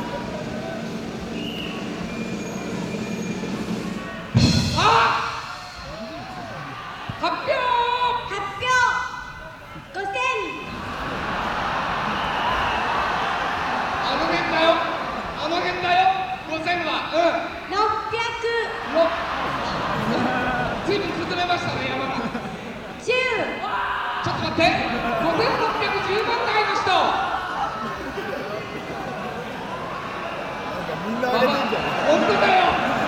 あ、発表。 発表。五千。 あの辺だよ。あの辺だよ。ごせんは。うん。 六百。 ろずいぶん崩れましたね、山が。 十。 ちょっと待って。ごせんろっぴゃくじゅうばん台の人。 みんなあれなんじゃない？ 本当だよ。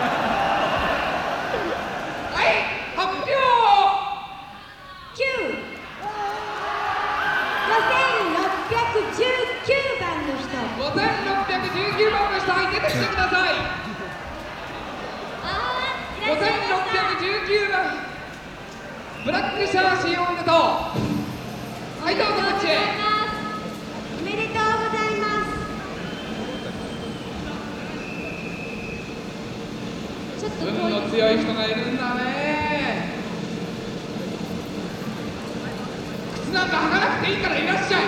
はい、発表。 九。五千六百十九番の人。 ごせんろっぴゃくじゅうきゅうばんの人、はい、出てきてください。 ああ、いごせんらっしゃいまろっぴゃくじゅうきゅうばん、ブラックシャーシーおめでとう。はい、どうぞこっちへ。 おめでとうございます。ちょっと運遠いの強い人がいるんだね。靴なんか履かなくていいからいらっしゃい。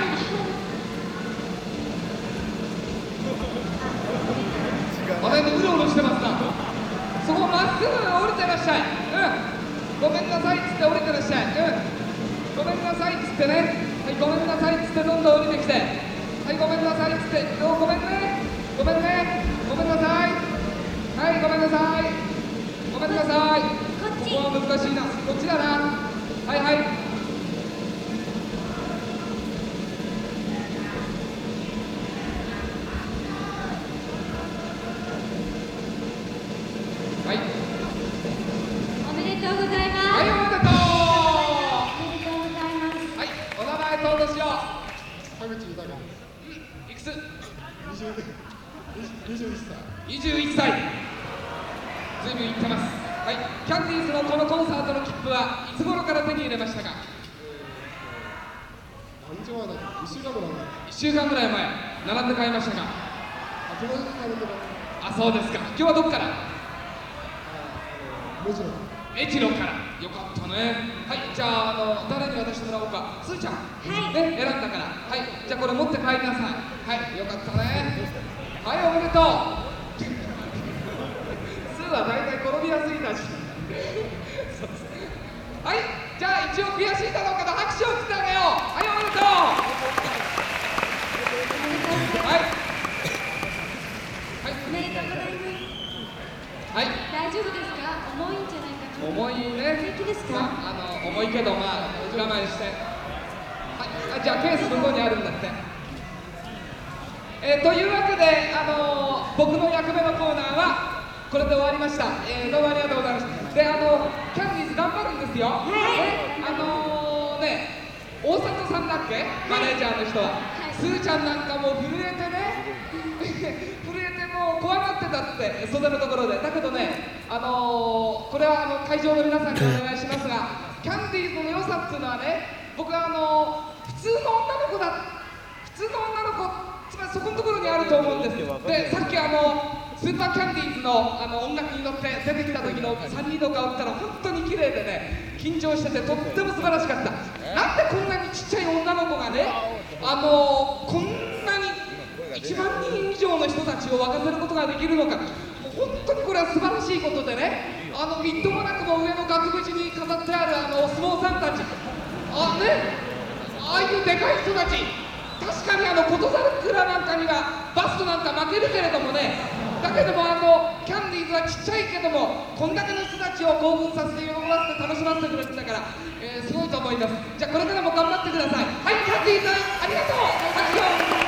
あれうろうろしてますな。そこまっすぐ降りてらっしゃい。うん、ごめんなさいっつって降りてらっしゃい。うん、ごめんなさいっつってね。はい、ごめんなさいっつってどんどん降りてきて。はい、ごめんなさいっつって、おごめんね、ごめんね、ごめんなさい。はい、ごめんなさい、ごめんなさい。 こっち。 ここは難しいな。こっちだな。はいはい。はい。 おめでとうございます。 はい、おめでとう。 おめでとうございます。 はい、お名前登録しよう。 田口豊。 いくつ？ 二十二十一歳。 にじゅういっさい。ずいぶんいってます。はい、キャンディーズのこのコンサートの切符はいつ頃から手に入れましたか？ 何日前だっけ？一週間ぐらい前。 いっしゅうかんぐらい前、並んで買いましたか？ あ、この時からでも。 あ、そうですか。今日はどこから？ もちろん。 メチロから。よかったね。はい、じゃあ、あの誰に渡してもらおうか。すーちゃん。 はいね、選んだから。はい、じゃあこれ持って帰りなさい。はい、よかったね。はい、おめでとう。すーは大体転びやすいだし。そうです。はい、じゃあ一応悔しいだろうから拍手を送ってあげよう。はい、おめでとう。はい。はい。 おめでとうございます。 はい。 大丈夫ですか？重いんじゃないかな。 重いね。 平気ですか？ まあ、あの重いけどまあ我慢して。はい。あ、じゃあケース向こうにあるんだって。えー、というわけであのー、僕の役目のコーナーはこれで終わりました。えー、どうもありがとうございました。で、あのキャンディーズ頑張るんですよ。 はいね、あのー、ね、大里さんだっけ？マネージャーの人は。 はいすーちゃんなんかもう震えてね。震えてもう怖がってたって袖のところで。だけどね、あのー、これはあの会場の皆さんにお願いしますが、キャンディーズの良さっていうのはね、僕はあのー、普通の女の子だ、普通の女の子、つまりそこのところにあると思うんですよ。で、さっきあのスーパーキャンディーズのあの音楽に乗って出てきた時のさんにんの顔見たら本当に綺麗でね、緊張しててとっても素晴らしかった。なんでこんなにちっちゃい女の子がね、あのこんなにいちまんにん以上の人たちを沸かせることができるのか、もう本当にこれは素晴らしいことでね、あのみっともなくも上の額縁に飾ってあるあのお相撲さんたち、あね、ああいうでかい人たち、確かにあのことざる蔵なんかにはバストなんか負けるけれどもね、だけどもあのキャンディーズはちっちゃいけどもこんだけの人たちを興奮させて喜ばせて楽しませてくれるんだから、えー、すごいと思います。じゃあこれからも頑張ってください。はい、キャンディーズありがとう。拍手を。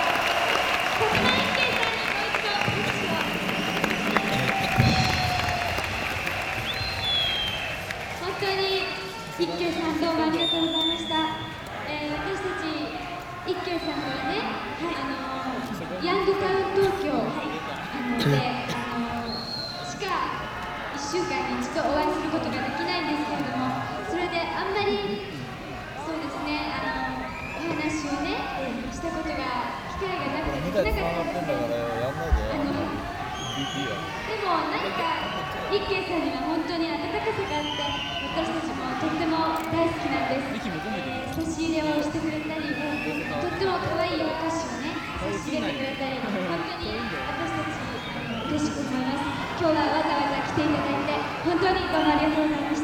本当に一休さんどうもありがとうございました。えー、私たち一休さんとはね、あのヤングタウン東京、あので、あのしかいっしゅうかんに一度お会いすることができないんですけれども、それであんまりそうですね、あのお話をね、したことが機会がなくてできなかったので、あのでも何か一休さんには本当に温かさがあって、私たちもとっても大好きなんです。えー、差し入れをしてくれたり、とっても可愛いお菓子をね差し入れてくれたり、本当に私たち嬉しく思います。今日はわざわざ来ていただいて本当にどうもありがとうございました。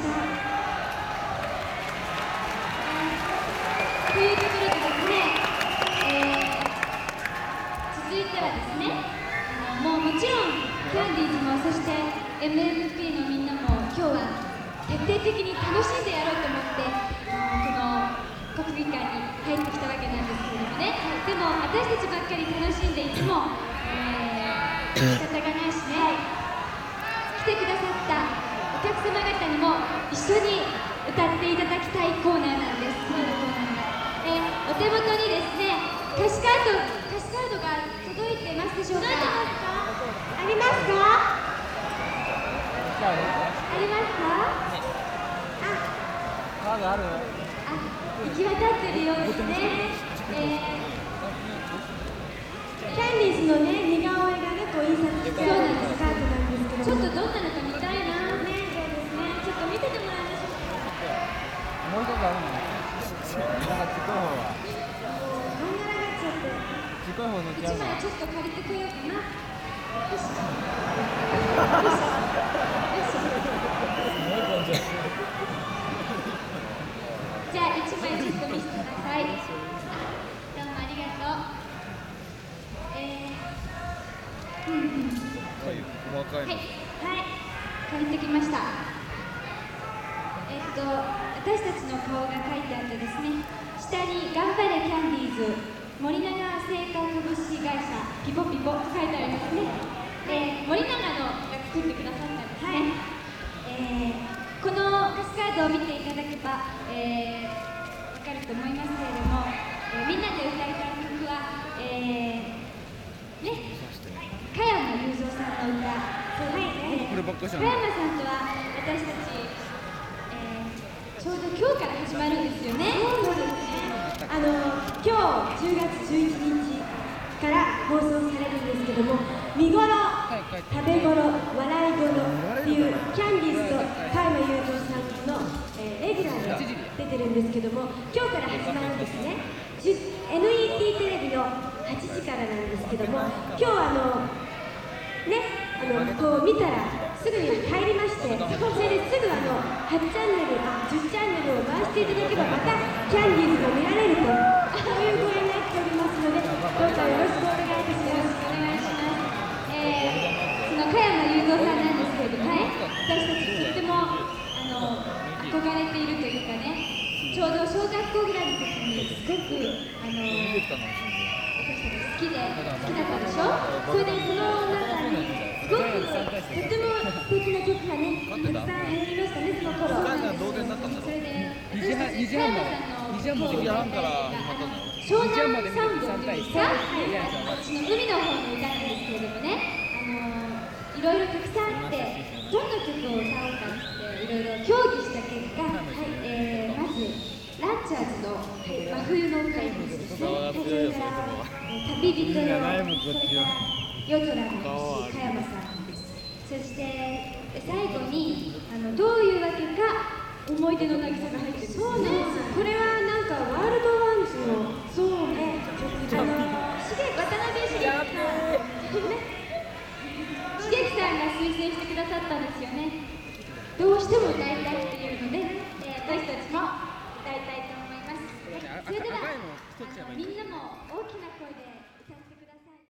というところでですね、えー、続いてはですね、あのもうもちろんキャンディーズもそして エムエムピー のみんなも今日は徹底的に楽しんでやろうと思ってあのこの国技館に入ってきたわけなんですけれどもね、でも私たちばっかり楽しんでいても、えー、仕方がないしね、来てくださったお客様方にも一緒に歌っていただきたいコーナーなんです。次のコーナーが、えー、お手元にですね歌詞カード歌詞カードが届いてますでしょうか。ありますか？ありますか？ カードある？ あ、行き渡ってるようですね。えー、キャンディーズのね似顔絵がねこう印刷してあるスカートなんですけど、ちょっとどんなのか見たいな。ね、そうですね。ちょっと見ててもらいましょうか。 もう一つあるの？なんかちっこい方は。 こんがらがっちゃって。 ちっこい方の一枚ちょっと借りてこようかな。よし。よし。じゃあ一枚ちょっと見せてください。どうもありがとう。えー、うんうん。 細かい。 はい、はい、借りてきました。えっと私たちの顔が書いてあってですね、下に頑張れキャンディーズ森永製菓株式会社ピポピポと書いてありますね。えー、森永のが作ってくださったんですね。はい、えーこの歌詞カードを見ていただけば、えー、分かると思いますけれども、えー、みんなで歌いたい曲は、えー、ね、加山雄三さんの歌、そうですね、加山さんとは私たち、えー、ちょうど今日から始まるんですよね。そうですね。あの今日じゅうがつじゅういちにちから放送されるんですけども、見頃、食べ頃、笑い頃っていうキャンディーズと加山雄三さんの、えー、レギュラーで出てるんですけども、今日から始まるんですね。エヌイーティー テレビのはちじからなんですけども、今日あのね、あのこう見たらすぐに入りまして、それですぐあのはちチャンネル、あじゅうチャンネルを回していただけばまたキャンディーズが見られると、そういう声になっておりますので、どうかよろしくお願いいたします。よろしくお願いします。えー、その加山雄三さんなんですけれどもね、私たちとってもあの憧れているというかね、ちょうど小学校ぐらいの時にすごくあの私たち好きで好きだったでしょ。それでその中にすごくとても素敵な曲がねたくさん入りましたね、その頃。それで私たち加山さんの方で湘南サウンドっていうんですか、あっちの海の方の歌なんですけれどもね、あのいろいろたくさんあって、どんな曲を歌おうかっていろいろ協議した結果、はい、えー、まずランチャーズの真冬の怪物ですね。それから旅人よ、それから夜空の星加山さんです。そして最後にあのどういうわけか思い出の渚が入ってるんです。そうなんです。これはなんかワールドワンズのそうね曲で、あのしげ渡辺茂樹さん茂樹さんが推薦してくださったんですよね。どうしても歌いたいっていうので、えー、私たちも歌いたいと思います。それではあのみんなも大きな声で